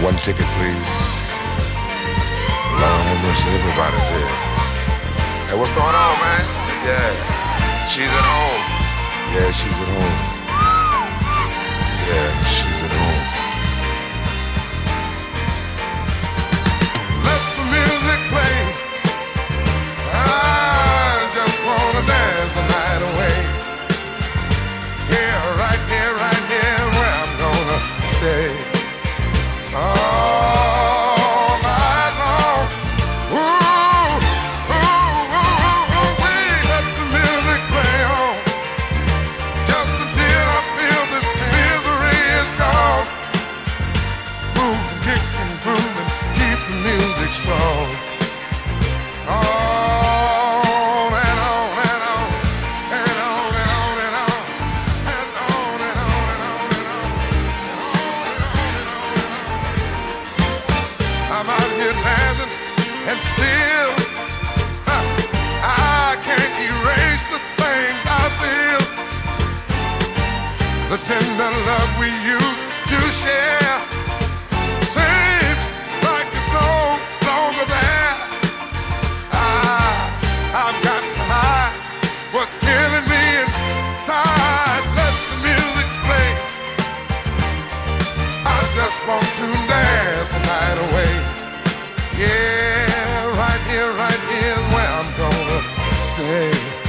One ticket, please. Lord have mercy, everybody's here. Hey, what's going on, man? Yeah, she's at home. Yeah, she's at home. Yeah, she's at home. Let the music play. I just wanna dance the night away. Here, right here, where I'm gonna stay. All night long. Ooh, ooh, ooh, ooh, ooh, let the music play on. Just until I feel this misery is gone. Move, kick and groove and keep the music strong. On and on and on and on and on and on and on and on and on and on. I'm out here dancing and still I can't erase the things I feel. The tender love we used to share seems like it's no longer there. I've got to hide what's killing me inside. Let the music play. I just want to dance the night away. Yeah, right here, where I'm gonna stay.